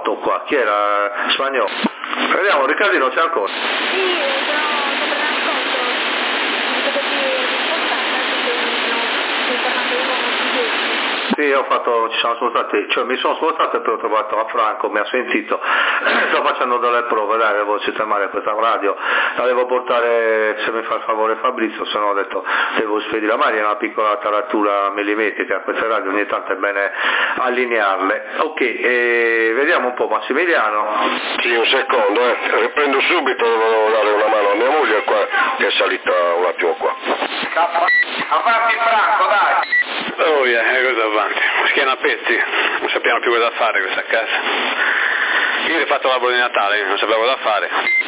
morto qua, chi era? Spagnolo. Vediamo, Riccardino c'è ancora? Sì, però sopra l'ascolto, per dire rispostata, stai parlando di uomo su 10. Sì, ho fatto, ci sono stati, cioè mi sono spostato e poi ho trovato a Franco, mi ha sentito, sto facendo delle prove, dai, devo sistemare questa radio, la devo portare, se mi fa il favore Fabrizio, se no ho detto devo spedire a Maria, una piccola taratura millimetrica, queste radio ogni tanto è bene allinearle. Ok, vediamo un po' Massimiliano. Sì, un secondo, riprendo subito, devo dare una mano a mia moglie qua, che è salita un attimo qua. Avanti Franco, dai! Oh yeah, cosa avanti? Schiena a pezzi, non sappiamo più cosa fare questa casa. Io ho fatto l'albero di Natale, non sapevo cosa fare.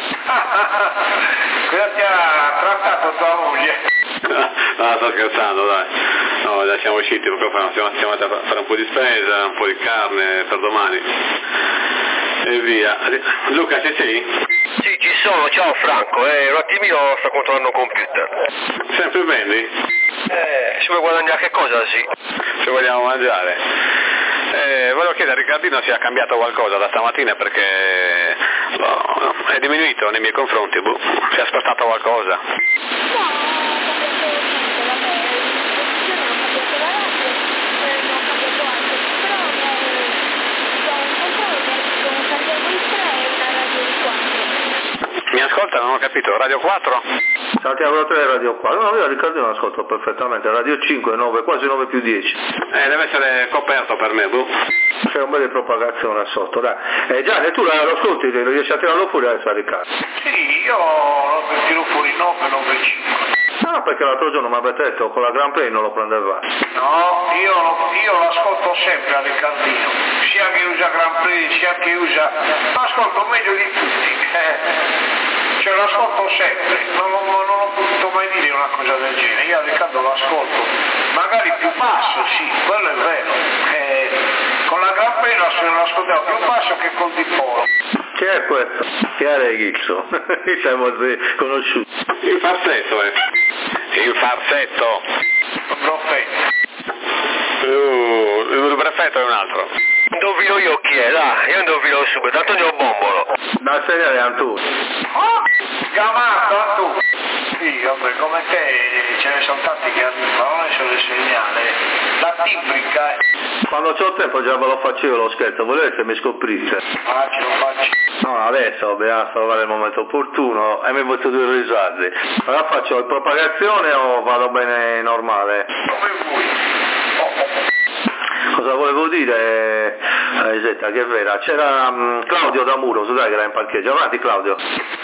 Cosa ti ha trattato tua moglie? No, sto scherzando, dai. No, già siamo usciti, proprio siamo andati a fare un po' di spesa, un po' di carne per domani. E via. Luca, ci sei? Sì, ci sono, ciao Franco, un attimino sto controllando il computer. Sempre vendi? Si vuoi guadagnare che cosa, sì? Se vogliamo mangiare. Volevo chiedere a Riccardino se ha cambiato qualcosa da stamattina perché è diminuito nei miei confronti, si è spostato qualcosa. Mi ascolta? Non ho capito, Radio 4? Santiago 3 Radio 4, no, io Riccardo non ascolto perfettamente, Radio 5, 9, quasi 9 più 10. Deve essere coperto per me, C'è un bel di propagazione sotto, dai. Gianni, tu lo ascolti, lo riesci a tirarlo fuori adesso a Riccardo? Sì, io lo tiro fuori 9, 9, 5. Ah, perché l'altro giorno mi avete detto con la Grand Prix non lo prendeva. No, io l'ascolto sempre a Riccardino, sia che usa Grand Prix, sia che usa... L'ascolto meglio di tutti, cioè l'ascolto sempre, non ho potuto mai dire una cosa del genere, io a Riccardo l'ascolto, magari più basso, sì, quello è vero, con la Grand Prix l'ascoltiamo più basso che col Dipolo. Chi è questo? Chi è Reghizzo? Siamo conosciuti. Il farsetto, Il farsetto. Il prefetto. Il prefetto è un altro. Indovino io chi è, dai, io indovino subito, Antonio Bombolo. Da serie Antuno. Chiamato Antuno. Sì, vabbè, come te ce ne sono tanti che arrivano, non è solo il segnale. La tibrica. Quando c'ho tempo già ve lo faccio io lo scherzo, volete che mi scoprisse? Lo faccio. No, adesso dobbiamo trovare il momento opportuno e mi metto due risate. Allora faccio il propagazione o vado bene normale? Come vuoi. Cosa volevo dire, Isetta, che è vera, c'era Claudio da Muro, dai che era in parcheggio, avanti Claudio.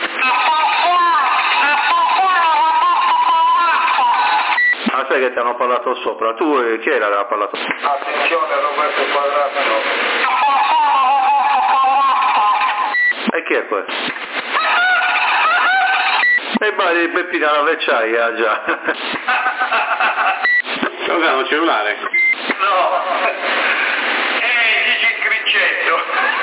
Ah, sai che ti hanno parlato sopra, tu chi era che ha parlato? Attenzione Roberto Quadrato. E chi è questo? E vai Peppina la vecchiaia già. Cos'è un cellulare? No, Gigi Criccetto.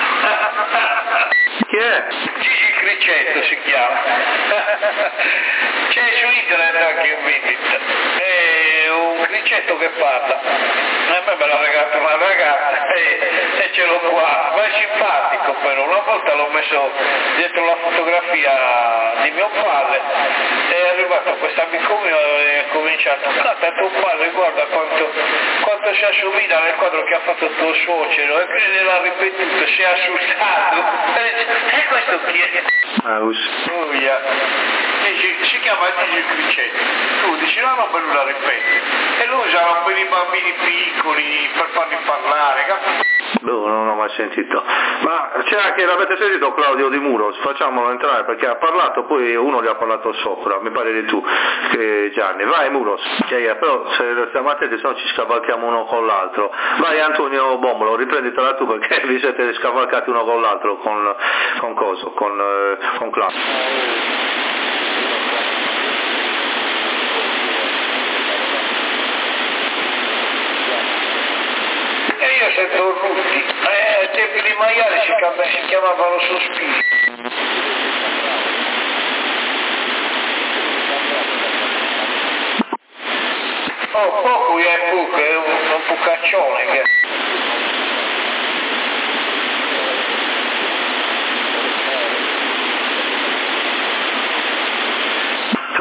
Chi è? Gigi Criccetto si chiama. C'è su internet anche in vendita. È un criccetto che parla. A me l'ha regalato una ragazza e ce l'ho qua. Ma è simpatico però. Una volta l'ho messo dietro la fotografia di mio padre. È arrivato questo amico mio e ha cominciato. Guarda tuo padre, guarda quanto si assomiglia nel quadro che ha fatto tuo suocero. E quindi l'ha ripetuto, si è assustato. E questo chi è? Si chiama Gigi Criccetto. Tu dici no, non la ripeti. E lui usava quei bambini piccoli per farli parlare, capito? Non ho mai sentito. Ma c'è anche, l'avete sentito Claudio Di Muro? Facciamolo entrare perché ha parlato, poi uno gli ha parlato sopra, mi pare di tu, che Gianni. Vai Muros, però se stiamo attenti se no ci scavalchiamo uno con l'altro. Vai Antonio Bombolo, riprenditela tu perché vi siete scavalcati uno con l'altro con Claudio. Io sento Rutti, ai tempi di maiale si chiamavano sospiri. Oh, poco è Puc, è un pucaccione che...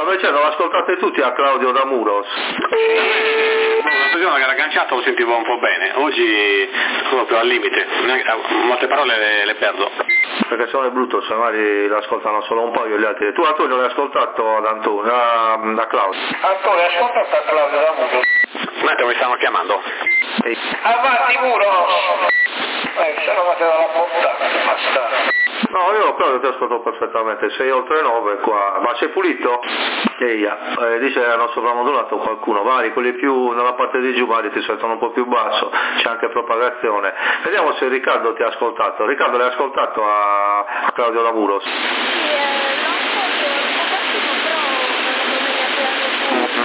stavo dicendo, l'ascoltate tutti a Claudio da Muros. L'altro giorno che era agganciato lo sentivo un po' bene, oggi proprio al limite, molte parole le perdo. Perché se non è brutto, se magari l'ascoltano solo un paio gli altri. Tu Antonio l'hai ascoltato ad Antonio, da Claudio? Antonio, ascoltato a Claudio da Muros. Un attimo, mi stanno chiamando. Avanti Muros! Se no vate dalla portata, basta. No, io Claudio ti ascolto perfettamente, sei oltre 9 qua, ma sei pulito? Dice hanno sovramodulato qualcuno, magari quelli più nella parte di giù magari ti sentono un po' più basso, c'è anche propagazione. Vediamo se Riccardo ti ha ascoltato. Riccardo, l'hai ascoltato a Claudio Lamuros? Sì, l'ho ascoltato però non è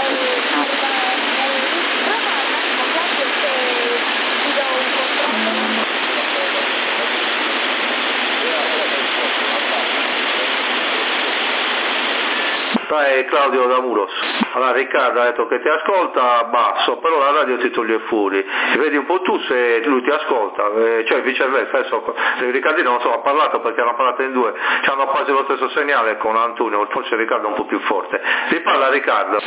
Claudio da Muros. Allora Riccardo ha detto che ti ascolta basso, però la radio ti toglie fuori. E vedi un po' tu se lui ti ascolta, cioè viceversa. Adesso Riccardino non so, ha parlato perché hanno parlato in due, hanno quasi lo stesso segnale con Antonio, forse Riccardo è un po' più forte. Ti parla Riccardo.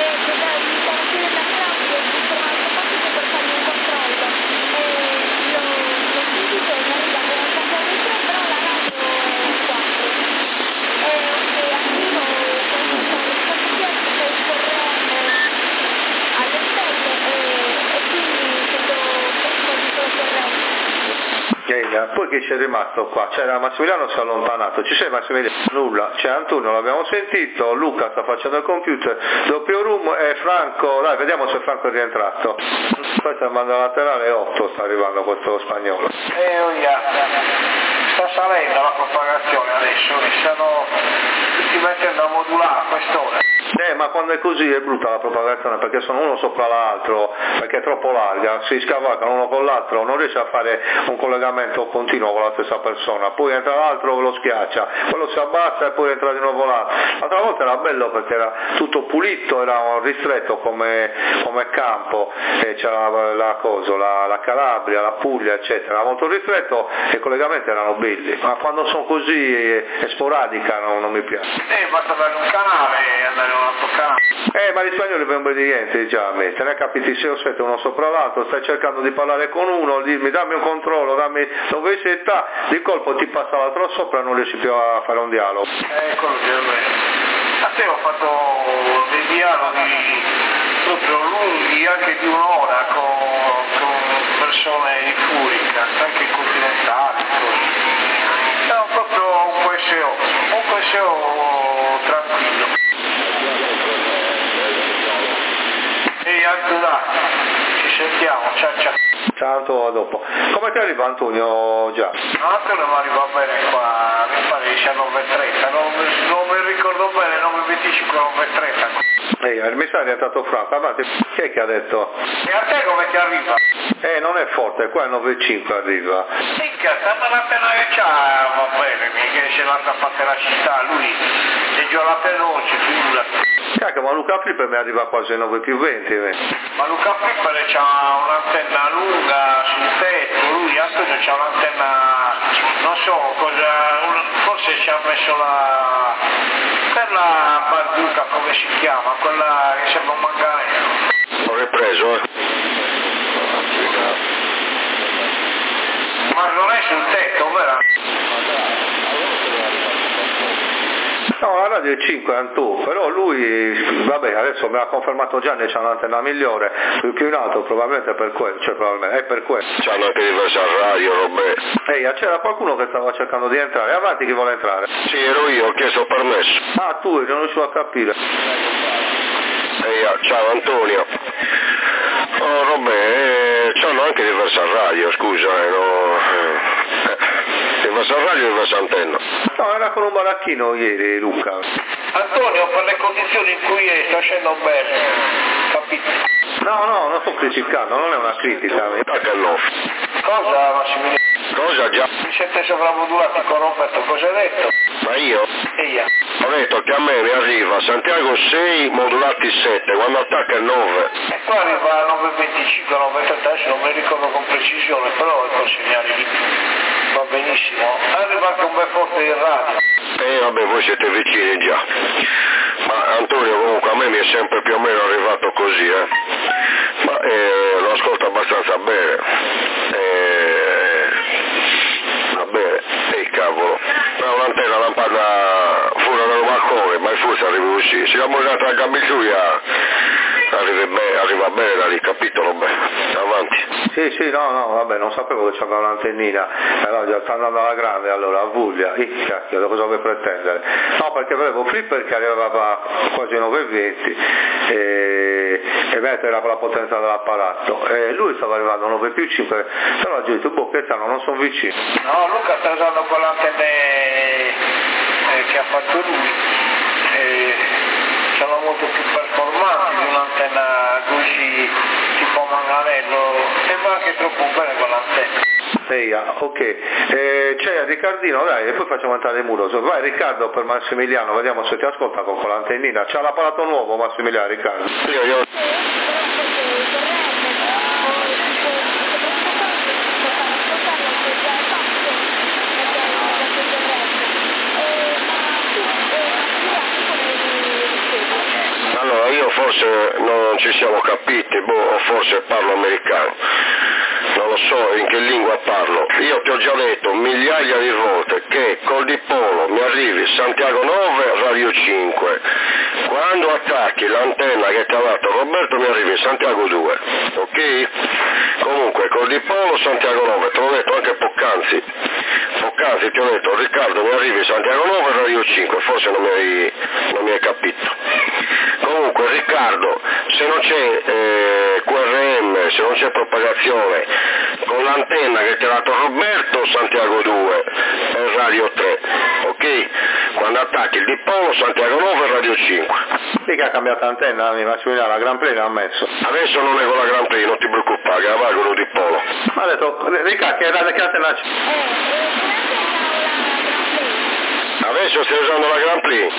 Poi chi c'è rimasto qua? C'era Massimiliano, si è allontanato, ci sei Massimiliano? Nulla, c'è Antonio, l'abbiamo sentito, Luca sta facendo il computer, doppio room e Franco, dai vediamo se Franco è rientrato. Questo è il mando laterale 8, sta arrivando questo spagnolo. Sta salendo la propagazione adesso, mi stanno tutti mettendo a modulare a quest'ora. Ma quando è così è brutta la propagazione perché sono uno sopra l'altro, perché è troppo larga, si scavalcano uno con l'altro, non riesce a fare un collegamento continuo con la stessa persona, poi entra l'altro lo schiaccia, quello si abbassa e poi entra di nuovo l'altro. L'altra volta era bello perché era tutto pulito, era ristretto come campo, c'era la Calabria, la Puglia eccetera, era molto ristretto e i collegamenti erano belli, ma quando sono così è sporadica non mi piace. Basta per un canale e andare a un altro canale. Ma gli spagnoli per obbedienti già a me, te ne capiti 6 o 7 uno sopra l'altro, stai cercando di parlare con uno, dirmi dammi un controllo, dammi dove sei, di colpo ti passa l'altro sopra e non riesci più a fare un dialogo. Quello che è vero. A te ho fatto dei dialoghi proprio lunghi, anche di un'ora con persone di Furica, anche continentali, era proprio un QSO tranquillo. E anche ci sentiamo, ciao. Ciao, a dopo. Come ti arriva Antonio già? Antonio mi arriva bene qua, mi pare 19:30, non mi ricordo bene, 9:25, 9:30. Mi sa che è entrato Franco, avanti, chi è che ha detto? E a te come ti arriva? Non è forte, qua è 9:05 arriva. Ma appena che c'ha va bene, che c'è l'altra parte della città, lui è già la veloce, figura. Cacchio, ma Luca Flipper mi arriva quasi 9:20. Ma Luca Flipper c'ha un'antenna lunga sul tetto, lui Antonio c'ha un'antenna, non so cosa, forse ci ha messo quella barbuca, come si chiama, quella che sembra un manganello. Ho ripreso, Ma non è sul tetto, vero? No, la radio è 5 Antù, però lui, vabbè, adesso me l'ha confermato Gianni, c'ha un'antenna migliore, più in alto, probabilmente per quello, cioè probabilmente, è per quello. c'hanno anche diversa radio, robe. C'era qualcuno che stava cercando di entrare, avanti chi vuole entrare? Sì, ero io, ho chiesto permesso. Ah, tu, non riuscivo a capire. Ciao Antonio. Oh, robe, c'hanno anche diversa radio, scusa, diversa radio e diversa antenna. No, era con un baracchino ieri, Luca. Antonio, per le condizioni in cui sta scendendo bene, capito? No, non sto criticando, non è una critica. Che no. Cosa, Massimiliano? Cosa già? Mi siete sovramodulati con Roberto, cosa hai detto? Ma io? Ho detto che a me mi arriva Santiago 6 modulati 7, quando attacca il 9. E poi arriva a 9:25, 9:30, adesso non mi ricordo con precisione, però è col segnale lì. Va benissimo. Arriva anche un bel forte di radio. Vabbè, voi siete vicini già. Ma Antonio comunque a me mi è sempre più o meno arrivato così, ma lo ascolto abbastanza bene. Va bene, cavolo, ma un'antenna lampada fuori dal balcone, ma forse arriva così, si chiama una tra Gambiggiuia, arriva bene da lì, capito? Vabbè, avanti. Sì, no, vabbè, non sapevo che c'aveva un'antennina, allora già sta andando alla grande, allora a Vuglia, cacchio, da cosa vuoi pretendere? No, perché avevo Flipper che arrivava quasi 9,20 e mentre era la potenza dell'apparato, e lui stava arrivando a 9+5, però ho detto, boh, che stanno, non sono vicino. No, Luca sta usando quell'antenne che ha fatto lui, sono molto più performanti di un'antenna così tipo manganello, sembra anche troppo bene quell'antenna. Ok, c'è Riccardino, dai, e poi facciamo entrare il muro. Vai Riccardo per Massimiliano, vediamo se ti ascolta con l'antennina. C'ha l'apparato nuovo Massimiliano, Riccardo. Io. Allora, io forse non ci siamo capiti, o forse parlo americano, non lo so in che lingua parlo. Io ti ho già detto migliaia di volte che col dipolo mi arrivi Santiago 9, Radio 5. Quando attacchi l'antenna che ti ha dato Roberto mi arrivi Santiago 2, ok? Comunque col dipolo Santiago 9, te l'ho detto anche poc'anzi ti ho detto Riccardo mi arrivi Santiago 9, Radio 5, forse non mi hai capito. Comunque Riccardo, se non c'è QRM, se non c'è propagazione, con l'antenna che ti ha dato Roberto Santiago 2 e Radio 3, ok? Quando attacchi il dipolo Santiago 9 e Radio 5. Mica ha cambiato antenna, Massimiliano, la Gran Prix l'ha messo. Adesso non è con la Gran Prix, non ti preoccupare, che la vai con il dipolo. Ma ha detto, Ricca, che antenna c'è? Adesso stai usando la Gran Prix?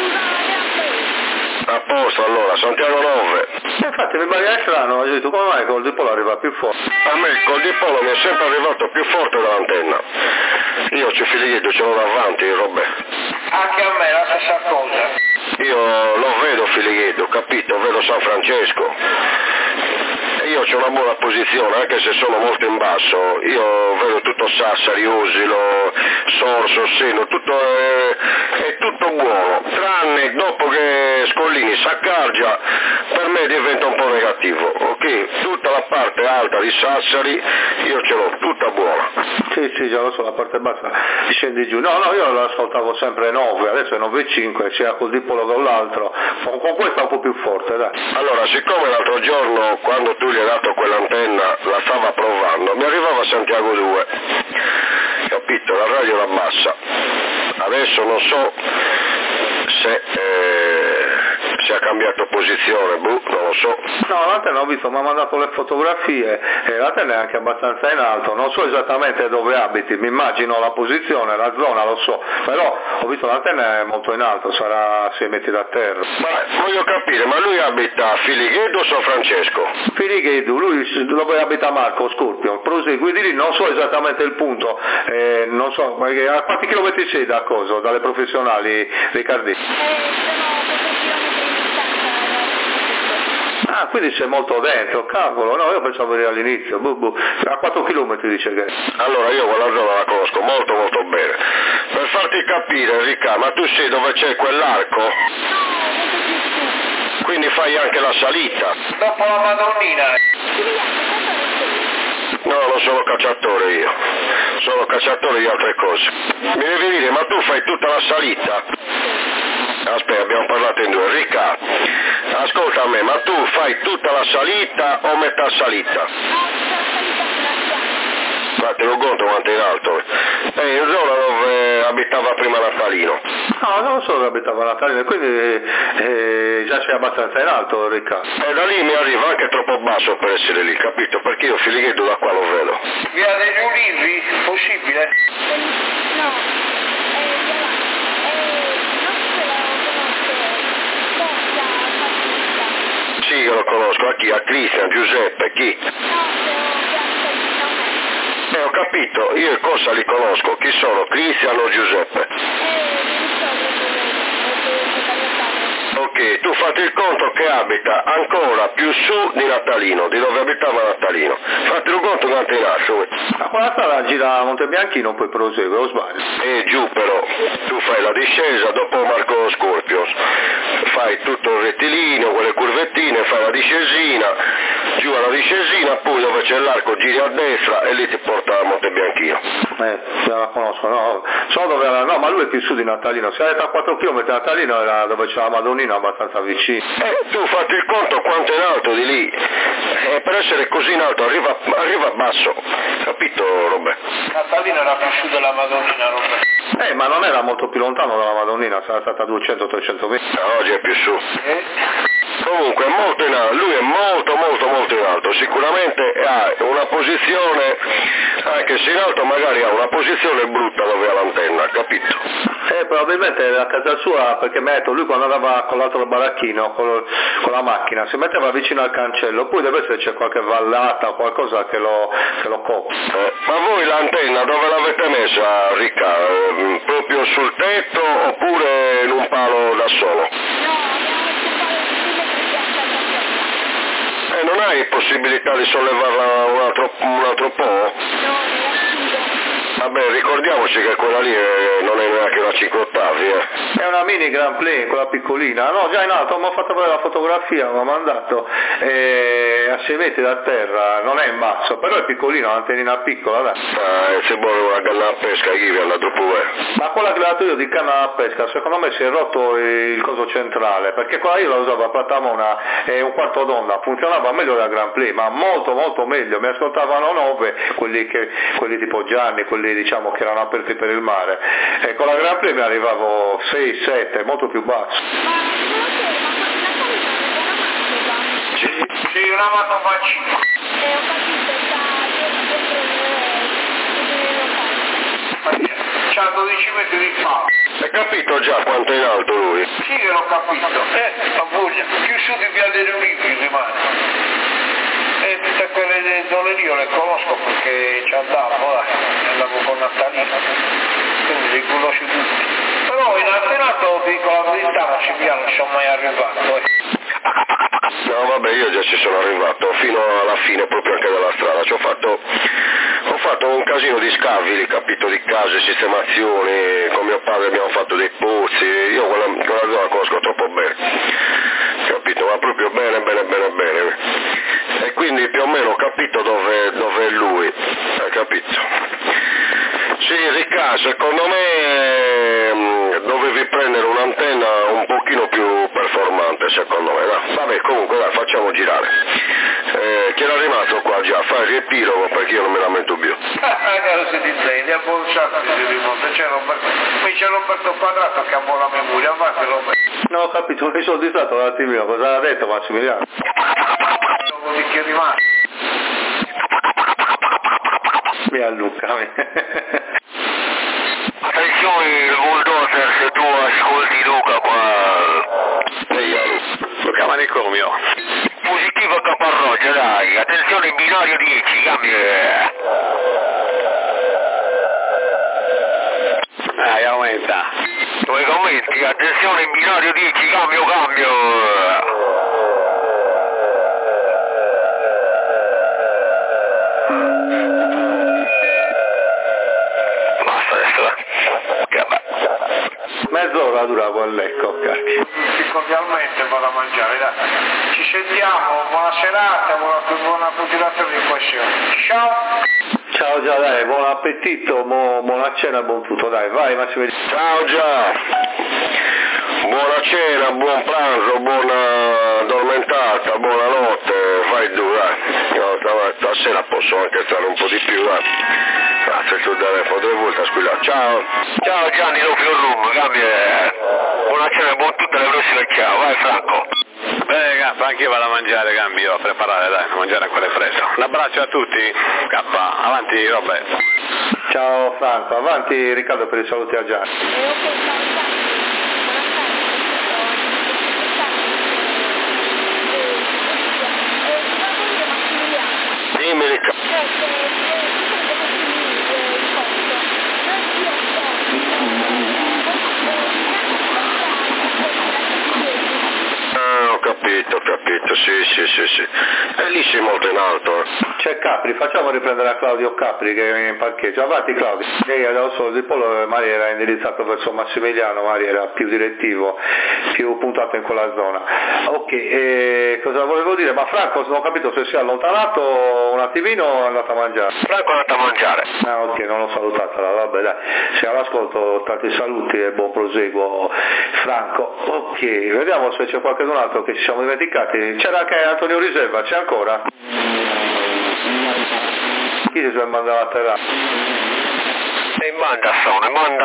A posto allora, Santiago 9. Infatti mi pare strano, ho detto come mai col dipolo arriva più forte? A me col dipolo mi è sempre arrivato più forte dall'antenna. Io c'ho Filighetto, ce l'ho davanti, Robè. Anche a me la stessa cosa. Io lo vedo Filighetto, capito? Vedo San Francesco. E io c'ho una buona posizione, anche se sono molto in basso. Io vedo tutto Sassari, Usilo, Sorso, Seno, tutto è tutto buono. Tranne dopo che Scollini s'accargia, per me diventa un po' negativo, ok? Tutta la parte alta di Sassari io ce l'ho tutta buona. Sì, già lo so, la parte bassa scendi giù. No, io lo ascoltavo sempre 9, adesso è 9,5, sia col dipolo che con l'altro. Con questa un po' più forte, dai. Allora, siccome l'altro giorno, quando tu gli hai dato quell'antenna, la stava provando, mi arrivava Santiago 2, capito? La radio era bassa. Adesso non so se ha cambiato posizione, non lo so. No, l'antenna ho visto, mi ha mandato le fotografie e l'antenna è anche abbastanza in alto, non so esattamente dove abiti, mi immagino la posizione, la zona, lo so, però ho visto l'antenna è molto in alto, sarà a 6 metri da terra. Ma voglio capire, ma lui abita a Filighetto o San Francesco? Filighetto, lui dove abita Marco Scorpio, prosegui di lì, non so esattamente il punto, non so, a quanti chilometri sei da cosa, dalle professionali Riccardini? Ah, quindi sei molto dentro, cavolo, no, io pensavo eri all'inizio, a 4 chilometri dice che... Allora io quella zona la conosco molto molto bene. Per farti capire, Ricca, ma tu sai dove c'è quell'arco? Quindi fai anche la salita? Dopo la Madonnina. No, non sono cacciatore io, sono cacciatore di altre cose. Mi devi dire, ma tu fai tutta la salita? Aspetta, abbiamo parlato in due. Ricca, ascolta a me, ma tu fai tutta la salita o metà salita? Ma te lo conto quanto è in alto? In zona dove abitava prima Natalino. No, non so dove abitava Natalino, quindi già sei abbastanza in alto, Ricca. E da lì mi arriva anche troppo basso per essere lì, capito? Perché io Filighetto da qua lo vedo. Via degli Ulivi, possibile? No. Sì che lo conosco, a chi? A Cristian, Giuseppe, chi? Ho capito, io e cosa li conosco, chi sono? Cristian o Giuseppe? Ok, tu fate il conto che abita ancora più su di Natalino, di dove abitava Natalino. Fate il conto quanto è in alto. Ma quella strada gira a Montebianchino, poi prosegue, o sbaglio? Giù però, tu fai la discesa dopo Marco Scorpios, fai tutto il rettilineo, quelle curvettine, fai la discesina, giù alla discesina, poi dove c'è l'arco giri a destra e lì ti porta a Montebianchino. Già la conosco, no? So dove era, no, ma lui è più su di Natalino, se era a 4 km Natalino era dove c'era la Madonnina abbastanza vicino. Tu fate il conto quanto è in alto di lì, per essere così in alto arriva basso, capito Robè? Natalino era più su della Madonnina, Robè. Ma non era molto più lontano dalla Madonnina, sarà stata 200-300 metri. Oggi è più su. Comunque è molto in alto, lui è molto in alto, sicuramente ha una posizione, anche se in alto magari ha una posizione brutta dove ha l'antenna, capito? Probabilmente a casa sua, perché mi ha detto lui quando andava con l'altro baracchino, con la macchina, si metteva vicino al cancello, poi deve esserci qualche vallata o qualcosa che lo copre. Ma voi l'antenna dove l'avete messa, Ricca? Proprio sul tetto oppure in un palo da solo? Non hai possibilità di sollevarla un altro po'? Vabbè, ricordiamoci che quella lì non è neanche una 5 ottavi, È una mini Grand Play, quella piccolina, no, già in alto, mi ha fatto vedere la fotografia, mi ha mandato a 6 metri da terra, non è in basso, però è piccolina, un'antennina piccola, dai. Se vuole una canna a pesca, chi vi è andato pure? Ma quella che ho dato io di canna a pesca, secondo me si è rotto il coso centrale, perché quella io la usavo a Platamona e un quarto d'onda, funzionava meglio della Grand Play, ma molto meglio, mi ascoltavano 9, quelli tipo Gianni, quelli diciamo che erano aperti per il mare, e con la Grand Prix mi arrivavo 6-7, molto più basso. Sì, una matofacina. C'ha 12 metri di fa. Hai capito già quanto è in alto lui? Sì che l'ho capito, a voglia, più su di Via delle Olimpi rimane. E tutte quelle zone lì io le conosco perché ci andavo con Natalino, quindi li conosco tutti. Però in antenato, dico la verità, non ci sono mai arrivato. No vabbè, io già ci sono arrivato fino alla fine proprio anche della strada, ho fatto un casino di scavi, capito, di case, sistemazioni, con mio padre abbiamo fatto dei pozzi, io quella zona la conosco troppo bene, capito, ma proprio bene, e quindi più o meno ho capito dove è lui, hai capito? Sì, Ricca, secondo me dovevi prendere un'antenna un pochino più performante, secondo me, dai. Vabbè, comunque dai, facciamo girare. Chi era rimasto qua già? Fai il riepilogo perché io non me lamento più. Caro si dice, ne ha buonato di rimonte, c'è Roberto Quadrato che ha buona memoria, avanti Roberto. No, ho capito, mi sono distratto un attimino, cosa ha detto Massimiliano? Di chi è rimasto? Mia Luca. Attenzione il bulldozer, se tu ascolti Luca qua. Luca Manicomio. Positivo Caparroccia, dai, attenzione binario 10, cambia. Dai, aumenta. Dove commenti? Attenzione binario 10, cambio. Mezz'ora dura quel lecco, cacchio. Cordialmente vado a mangiare, dai. Ci sentiamo, buona serata, buona continuazione di questione. Ciao! Ciao già, dai, buon appetito, buona cena, buon tutto, dai, vai Massimiliano. Ciao già! Buona cena, buon pranzo, buona addormentata, buonanotte, vai tu, dai. No, stasera posso anche stare un po' di più, dai. Grazie sul telefono, 2 volte a squillare. Ciao Gianni, lo più rum, cambia. Buona cena, buon tutto, alle prossime, ciao, vai Franco. Bene, K, anche io vado a mangiare, cambio, a preparare, dai, a mangiare a quelle preso. Un abbraccio a tutti, K, avanti Roberto. Ciao Franco, avanti Riccardo per i saluti a Gianni. Dimmi Riccardo. sì. E lì sei molto in alto. C'è Capri, facciamo riprendere a Claudio Capri che è in parcheggio. Avanti Claudio. Lei ha dato solo il polo, Mari era indirizzato verso Massimiliano, Mari era più direttivo, più puntato in quella zona. Ok, cosa volevo dire? Ma Franco, non ho capito se si è allontanato un attimino o è andato a mangiare? Franco è andato a mangiare. Ah ok, non l'ho salutata, vabbè dai, se all'ascolto tanti saluti e buon proseguo Franco. Ok, vediamo se c'è qualcun altro che ci siamo dimenticati. C'era anche Antonio Riserva, c'è ancora? Chi si è mandato a terra? E manda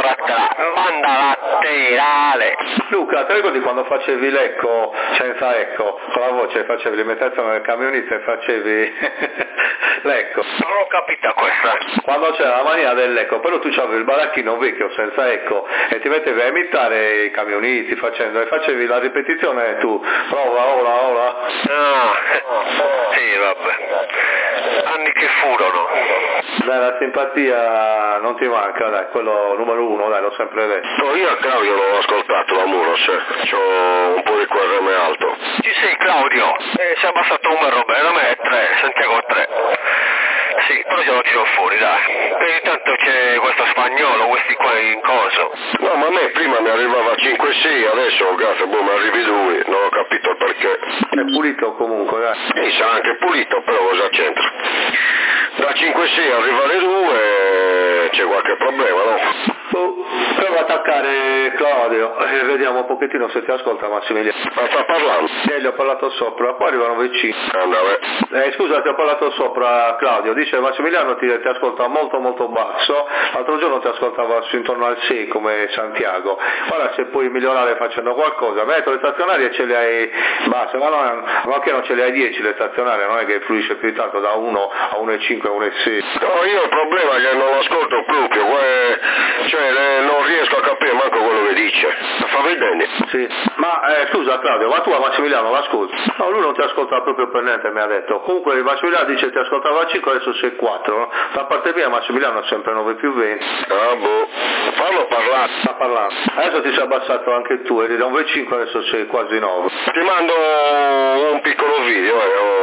laterale. Luca, ti ricordi quando facevi l'ecco, senza ecco, con la voce facevi l'imitazione del camionista e facevi l'ecco? Non ho capito questa. Quando c'era la mania dell'ecco, però tu c'avevi il baracchino vecchio senza ecco e ti mettevi a imitare i camionisti e facevi la ripetizione tu, prova, ora. Sì, vabbè. Anni che furono. Dai, la simpatia non ti manca, dai, quello numero uno, dai, l'ho sempre detto. Io a Claudio non l'ho ascoltato la Muros, c'ho un po' di QRM alto. Ci sei Claudio? Si è abbassato un numero, bene, a me è 3, Santiago 3. Sì, però ce lo tiro fuori, dai. E intanto c'è questo spagnolo, questi qua in coso. No, ma a me prima mi arrivava 5-6, adesso grazie, mi arrivi 2, non ho capito il perché. È pulito comunque, dai. Sì, sarà anche pulito, però cosa c'entra? Da 5-6 arrivare 2 c'è qualche problema, no? Prova a attaccare Claudio e vediamo un pochettino se ti ascolta Massimiliano. Ma sta parlando? Gli ho parlato sopra, poi arrivano vicini. Andava. Scusa, ti ho parlato sopra Claudio, dice Massimiliano ti ascolta molto basso, l'altro giorno ti ascoltava su intorno al 6 come Santiago, ora se puoi migliorare facendo qualcosa, metto le stazionarie ce le hai basse, ma che non ce le hai 10 le stazionarie, non è che fluisce più tanto da 1 a 1,5 a 1,6. No, io il problema è che non lo ascolto proprio, non riesco a capire manco quello che dice. Fa vedere? Sì, ma scusa Claudio, ma tu a Massimiliano l'ascolti? No, lui non ti ascolta proprio per niente, mi ha detto. Comunque Massimiliano dice ti ascoltava a 5, adesso sei 4, no? Da parte mia Massimiliano è sempre 9+20. Ah boh, fallo parlare. Sta parlando. Adesso ti sei abbassato anche tu, eri da 1,5 adesso sei quasi 9. Ti mando un piccolo video,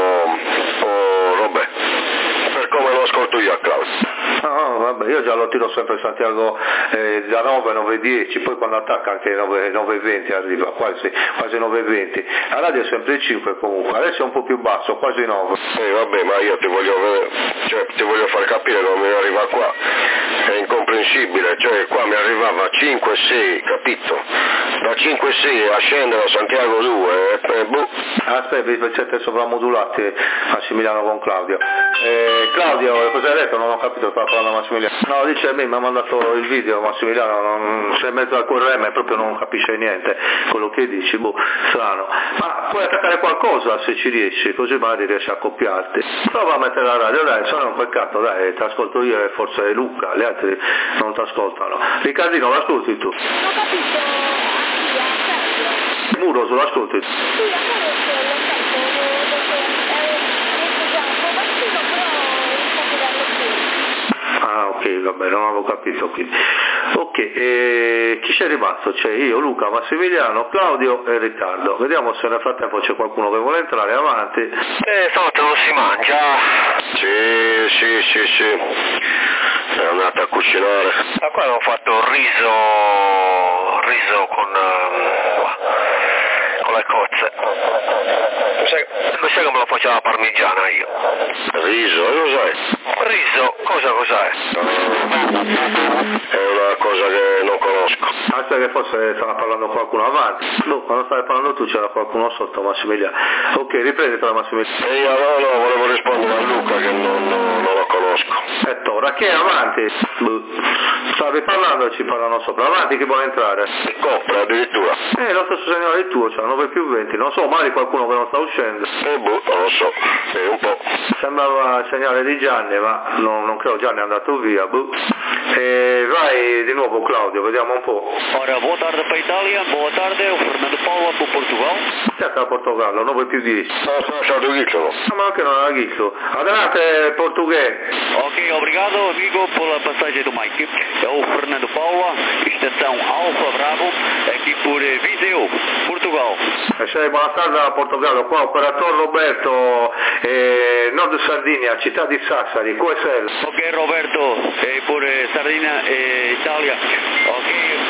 Robè, per come lo ascolto io a Claudio. No, vabbè, io già lo tiro sempre Santiago da 9-9-10, poi quando attacca anche 9-20 arriva, quasi 9-20. La radio è sempre 5 comunque, adesso è un po' più basso, quasi 9. Vabbè, ma io ti voglio far capire come mi arriva qua. È incomprensibile, qua mi arrivava 5-6, capito? Da 5-6 a scendere a Santiago 2, Aspetta, siete sovramodulati Massimiliano con Claudio. Claudio, cosa hai detto? Non ho capito, stava parlando Massimiliano. No, dice a me, mi ha mandato il video Massimiliano, non c'è in mezzo al QRM e proprio non capisce niente quello che dici, strano. Ma puoi attaccare qualcosa se ci riesci, così magari riesci a accoppiarti. Prova a mettere la radio, dai, sono un peccato, dai, ti ascolto io e forse Luca, gli altri non ti ascoltano. Riccardino, lo ascolti tu? Non ho capito, Muros, lo ascolti tu? Sì, a Muros l'ho Ah ok, vabbè, non avevo capito quindi. Ok, chi c'è rimasto? C'è io, Luca, Massimiliano, Claudio e Riccardo. Vediamo se nel frattempo c'è qualcuno che vuole entrare, avanti. Stanotte non si mangia. Sì. È andata a cucinare. Ma qua hanno fatto riso con le cozze. Sai come lo faceva la parmigiana io? Riso, cos'è? Riso, cos'è? È una cosa che non conosco. Aspetta che forse stava parlando qualcuno avanti. No, quando stavi parlando tu c'era qualcuno sotto, Massimiliano. Ok, riprendetela Massimiliano. Io no, volevo rispondere a Luca che non lo conosco. Ora che è avanti? Stavi parlando e ci parlano sopra. Avanti, chi vuole entrare? Copre addirittura. Lo stesso segnale il tuo, c'ha 9+20. Non so, magari qualcuno che non sta uscendo. Non lo so, un po'. Sembrava il segnale di Gianni, ma non credo, Gianni è andato via. Vai di nuovo. nuovo Claudio, vediamo un po'. Ora, boa tarde para a Itália, boa tarde, o Fernando Paula para o Portugal. Certo, a Portogallo, 9 più 10. Sono stato Ghicciolo. No, ma anche non era Ghiccio. Adelante, português. Ok, obrigado, amigo, pela passagem do Mike. É o Fernando Paula, estação Alfa Bravo, aqui por Viseu, Portugal. Buona tarde a Portogallo, qua operatore Roberto, Nord Sardinia, città di Sassari, QSL. Ok, Roberto, por Sardina, Itália. Ok,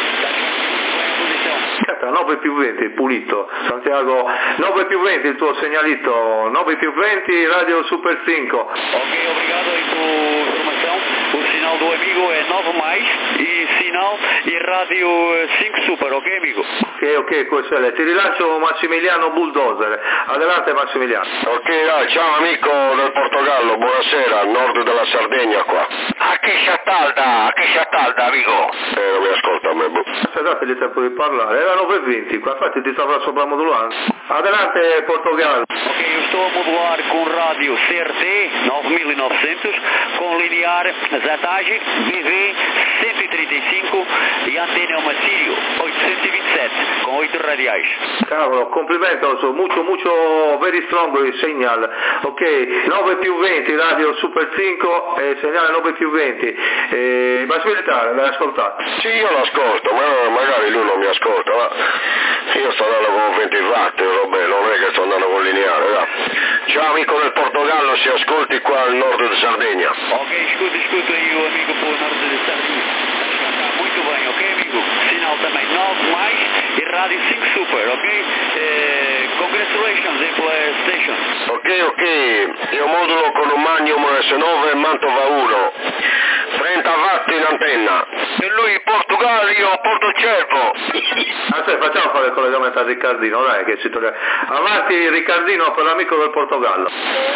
Certo, 9 più 20, pulito. Santiago, 9 più 20 il tuo segnalito, 9 più 20, Radio Super 5. Ok, obrigado aí por informação. O sinal do amigo é 9 mais e sinal e rádio 5 super, ok amigo? Ok, QSL, ti rilancio Massimiliano Bulldozer. Adelante Massimiliano. Ok, dai, ciao amico del Portogallo, buonasera, nord della Sardegna qua. A chi si attalda, amico? Non mi ascolta a me, boh. Dategli il tempo di parlare, era 9:20, qua infatti ti stava sopramodulando. Adelante Portogallo. Ok, eu estou a modular com rádio CRT 9900, com linear Zatage BV 135 e antena uma Sirio 827 com 8 radiais. Cavolo, complimento, mucho very strong il segnale. Ok, 9 più 20, Radio Super 5, segnale 9 più 20. Base militare, l'hai ascoltato? Sì, io l'ascolto, ma magari lui non mi ascolta, ma io sto andando con 20 watt, vabbè, non è che sto andando con lineare, dai. Ciao amico del Portogallo, si ascolti qua al nord di Sardegna. Ok, escuta aí o amigo por norte de Sardinha. Está muito bem, ok amigo? Sinal também 9 mais e rádio 5 super, ok? Congratulations aí pela station. Ok, io modulo con un Magnum S9 Mantova 1, 30 watt in antenna. E lui Portogallo, io Portocervo. Aspetta, facciamo fare il collegamento a Riccardino, dai, che ci torna. Avanti Riccardino per l'amico del Portogallo.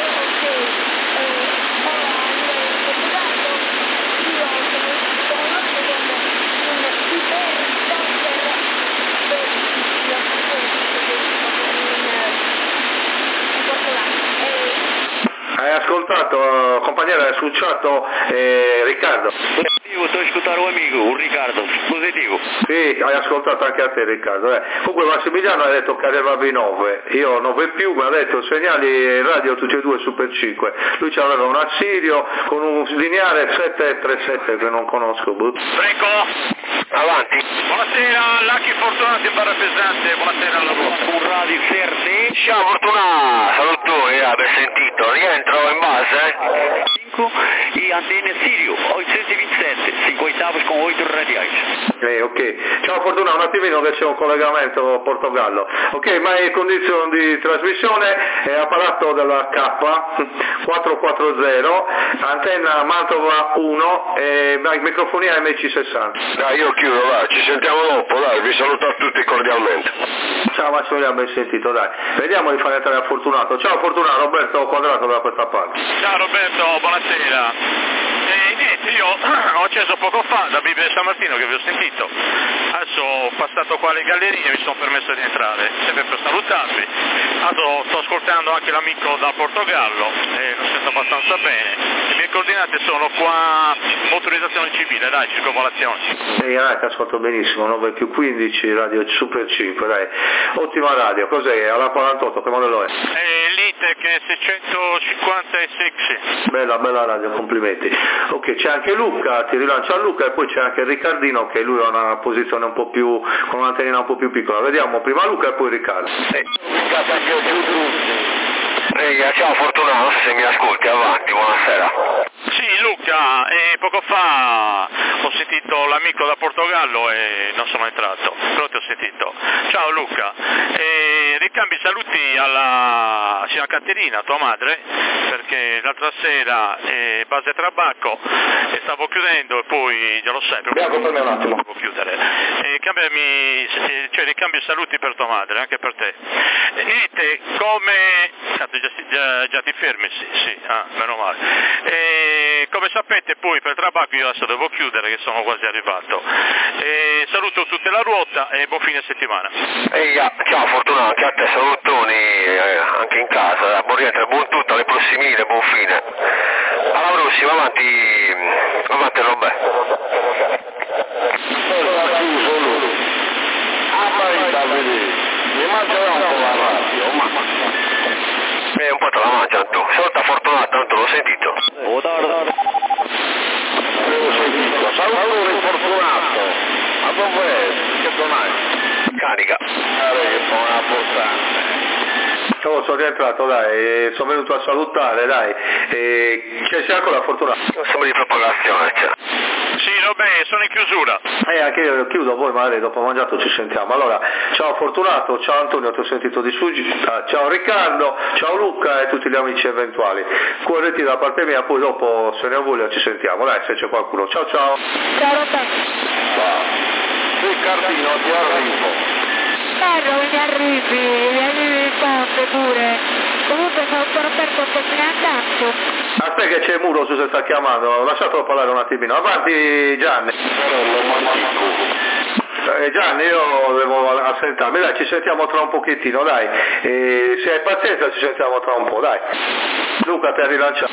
Hai ascoltato, compagniere, hai ascoltato Riccardo? Positivo, sto a ascoltare un amico, un Riccardo, positivo. Sì, hai ascoltato anche a te Riccardo. Comunque Massimiliano ha detto che arrivavi 9, io 9 più, mi ha detto segnali radio tutti e due Super 5. Lui ci aveva un Assirio con un lineare 737 che non conosco. Prego, avanti. Buonasera, Lucky Fortunato in barra pesante, buonasera al lavoro. Un radio CRT. Ciao Fortunato, salutone, aver sentito, rientro in base. 5 e antena Sirio 827, 5 oitavos con 8 radiais. Ok, ciao Fortuna, un attimino che c'è un collegamento Portogallo. Ok, ma in condizione di trasmissione è apparato della K440, antenna Mantova 1 e microfonia MC60. Dai, io chiudo, dai, ci sentiamo dopo, dai, vi saluto a tutti cordialmente. Ciao Massimiliano, ben sentito, dai. Vediamo di fare entrare a Fortunato. Ciao Fortunato, Roberto Quadrato da questa parte. Ciao Roberto, buonasera. Niente, io ho acceso poco fa da Bibbia di San Martino che vi ho sentito, adesso ho passato qua alle gallerie e mi sono permesso di entrare, sempre per salutarvi. Adesso sto ascoltando anche l'amico da Portogallo e lo sento abbastanza bene. Le mie coordinate sono qua, motorizzazione civile, dai, circolazione. Dai, ti ascolto benissimo, 9 più 15, radio Super 5, dai. Ottima radio, cos'è? Alla 48, che modello è? L'Itec 656. Bella radio, complimenti. Ok, c'è anche Luca, ti rilancio a Luca e poi c'è anche Riccardino che lui ha una posizione un po' più, con un'antennina un po' più piccola. Vediamo prima Luca e poi Riccardo. Ciao Fortunato, se mi ascolti, avanti, buonasera. Sì Luca, poco fa ho sentito l'amico da Portogallo e non sono entrato, però ti ho sentito. Ciao Luca, ricambi saluti alla signora Caterina, tua madre, perché l'altra sera base Trabacco e stavo chiudendo e poi già lo sai, Fermi un attimo. devo chiudere. Ricambio saluti per tua madre, anche per te. Niente, come... Già ti fermi, sì, meno male. Come sapete poi per Trabacco io adesso devo chiudere che sono quasi arrivato. Saluto tutte la ruota e buon fine settimana. Ciao Fortunato, anche a te salutoni, anche in casa, buon rientro, buon tutto, alle prossime, buon fine. Alla prossima, avanti Robè. Carica. Che fa una portata. Oh, sono rientrato, dai, sono venuto a salutare, dai. C'è ancora fortunato? Siamo di propagazione, c'è. Sì, vabbè, sono in chiusura. Anche io chiudo, poi magari dopo mangiato ci sentiamo. Allora, ciao Fortunato, ciao Antonio, ti ho sentito di sfuggita, ciao Riccardo, ciao Luca e tutti gli amici eventuali. Cuoretti da parte mia, poi dopo se ne ho voglia ci sentiamo, dai, se c'è qualcuno. Ciao ciao. Ciao Roberto. Riccardino, ti arrivo. Carlo, mi arrivi il ponte pure. Comunque sono ancora aperto che me ne andando. Aspetta che c'è il muro su se sta chiamando, lasciatelo parlare un attimino. Avanti Gianni. Gianni, io devo assentarmi, dai, ci sentiamo tra un pochettino, dai. Se hai pazienza ci sentiamo tra un po', dai. Luca ti ha rilanciato.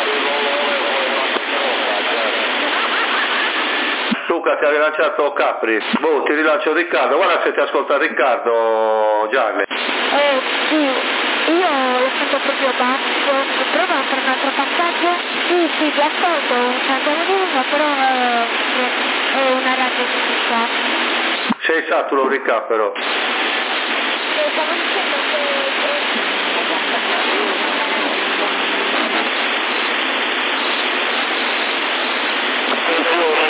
Luca ti ha rilanciato Capri, boh, ti rilancio Riccardo, guarda se ti ascolta Riccardo, Gianni. Sì, io lo sento proprio basso, prova a fare un altro passaggio? Sì, ti ascolto, un candelino, però è una radio fitta. Sei saturo Riccardo però. Stavo dicendo che...